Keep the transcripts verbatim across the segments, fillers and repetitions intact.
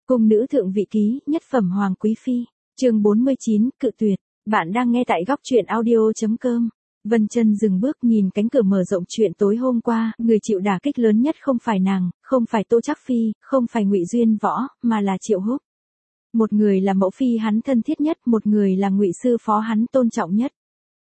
Cung nữ thượng vị ký, nhất phẩm hoàng quý phi, chương bốn mươi chín, cự tuyệt. Bạn đang nghe tại góc truyện audio chấm com. Vân Chân dừng bước nhìn cánh cửa mở rộng chuyện tối hôm qua, người chịu đả kích lớn nhất không phải nàng, không phải Tô Trác Phi, không phải Ngụy Duyên Võ, mà là Triệu Húc. Một người là mẫu phi hắn thân thiết nhất, một người là Ngụy sư phó hắn tôn trọng nhất.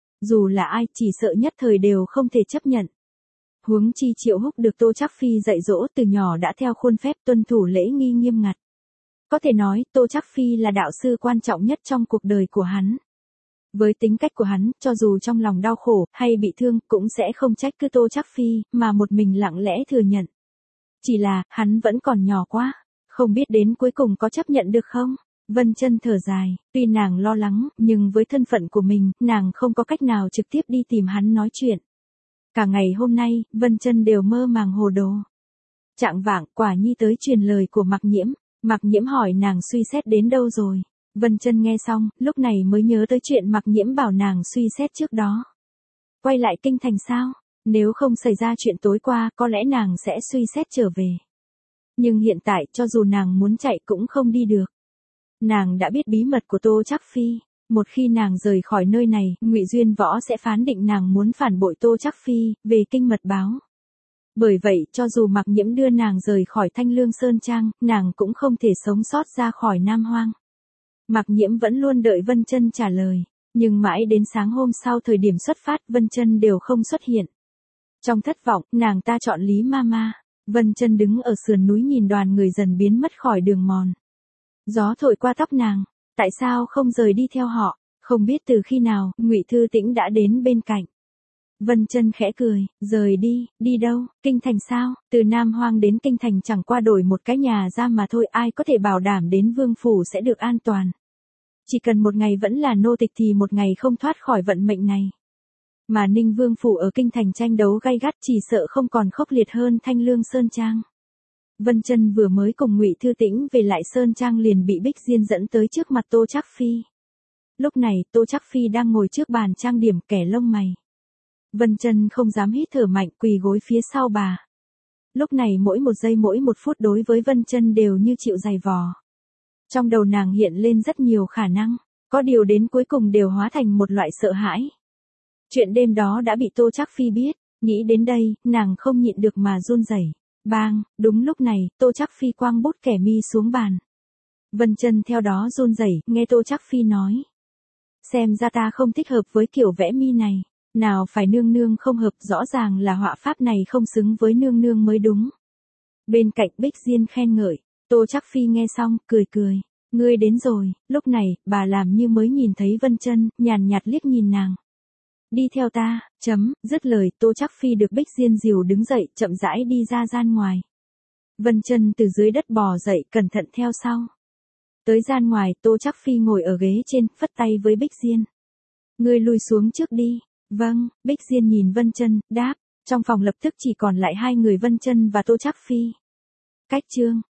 Dù là ai, chỉ sợ nhất thời đều không thể chấp nhận. Huống chi Triệu Húc được Tô Trác Phi dạy dỗ từ nhỏ đã theo khuôn phép tuân thủ lễ nghi nghiêm ngặt. Có thể nói, Tô Trác Phi là đạo sư quan trọng nhất trong cuộc đời của hắn. Với tính cách của hắn, cho dù trong lòng đau khổ, hay bị thương, cũng sẽ không trách cứ Tô Trác Phi, mà một mình lặng lẽ thừa nhận. Chỉ là, hắn vẫn còn nhỏ quá, không biết đến cuối cùng có chấp nhận được không? Vân Chân thở dài, tuy nàng lo lắng, nhưng với thân phận của mình, nàng không có cách nào trực tiếp đi tìm hắn nói chuyện. Cả ngày hôm nay, Vân Chân đều mơ màng hồ đồ. Chạng vạng, Quả Nhi tới truyền lời của Mạc Nhiễm. Mạc Nhiễm hỏi nàng suy xét đến đâu rồi. Vân Chân nghe xong, lúc này mới nhớ tới chuyện Mạc Nhiễm bảo nàng suy xét trước đó. Quay lại kinh thành sao? Nếu không xảy ra chuyện tối qua, có lẽ nàng sẽ suy xét trở về. Nhưng hiện tại, cho dù nàng muốn chạy cũng không đi được. Nàng đã biết bí mật của Tô Trác Phi. Một khi nàng rời khỏi nơi này, Ngụy Duyên Võ sẽ phán định nàng muốn phản bội Tô Trác Phi, về kinh mật báo. Bởi vậy, cho dù Mạc Nhiễm đưa nàng rời khỏi Thanh Lương Sơn Trang, nàng cũng không thể sống sót ra khỏi Nam Hoang. Mạc Nhiễm vẫn luôn đợi Vân Chân trả lời, nhưng mãi đến sáng hôm sau thời điểm xuất phát, Vân Chân đều không xuất hiện. Trong thất vọng, nàng ta chọn Lý Mama. Vân Chân đứng ở sườn núi nhìn đoàn người dần biến mất khỏi đường mòn. Gió thổi qua tóc nàng, tại sao không rời đi theo họ? Không biết từ khi nào, Ngụy Thư Tĩnh đã đến bên cạnh. Vân Chân khẽ cười, rời đi, đi đâu, kinh thành sao? Từ Nam Hoang đến kinh thành chẳng qua đổi một cái nhà ra mà thôi, ai có thể bảo đảm đến vương phủ sẽ được an toàn. Chỉ cần một ngày vẫn là nô tịch thì một ngày không thoát khỏi vận mệnh này. Mà Ninh Vương phủ ở kinh thành tranh đấu gay gắt, chỉ sợ không còn khốc liệt hơn Thanh Lương Sơn Trang. Vân Chân vừa mới cùng Ngụy Thư Tĩnh về lại Sơn Trang liền bị Bích Diên dẫn tới trước mặt Tô Trác Phi. Lúc này, Tô Trác Phi đang ngồi trước bàn trang điểm, kẻ lông mày. Vân Chân không dám hít thở mạnh, quỳ gối phía sau bà. Lúc này mỗi một giây mỗi một phút đối với Vân Chân đều như chịu giày vò. Trong đầu nàng hiện lên rất nhiều khả năng, có điều đến cuối cùng đều hóa thành một loại sợ hãi. Chuyện đêm đó đã bị Tô Trác Phi biết, nghĩ đến đây, nàng không nhịn được mà run rẩy. Bang, đúng lúc này, Tô Trác Phi quăng bút kẻ mi xuống bàn. Vân Chân theo đó run rẩy, nghe Tô Trác Phi nói: "Xem ra ta không thích hợp với kiểu vẽ mi này. Nào phải nương nương không hợp, rõ ràng là họa pháp này không xứng với nương nương mới đúng." Bên cạnh Bích Diên khen ngợi, Tô Trác Phi nghe xong, cười cười, "Ngươi đến rồi." Lúc này, bà làm như mới nhìn thấy Vân Chân, nhàn nhạt liếc nhìn nàng. "Đi theo ta." Chấm, dứt lời, Tô Trác Phi được Bích Diên dìu đứng dậy, chậm rãi đi ra gian ngoài. Vân Chân từ dưới đất bò dậy, cẩn thận theo sau. Tới gian ngoài, Tô Trác Phi ngồi ở ghế trên, phất tay với Bích Diên. "Ngươi lùi xuống trước đi." "Vâng." Bích Diên nhìn Vân Chân, đáp. Trong phòng lập tức chỉ còn lại hai người Vân Chân và Tô Trác Phi. Cách chương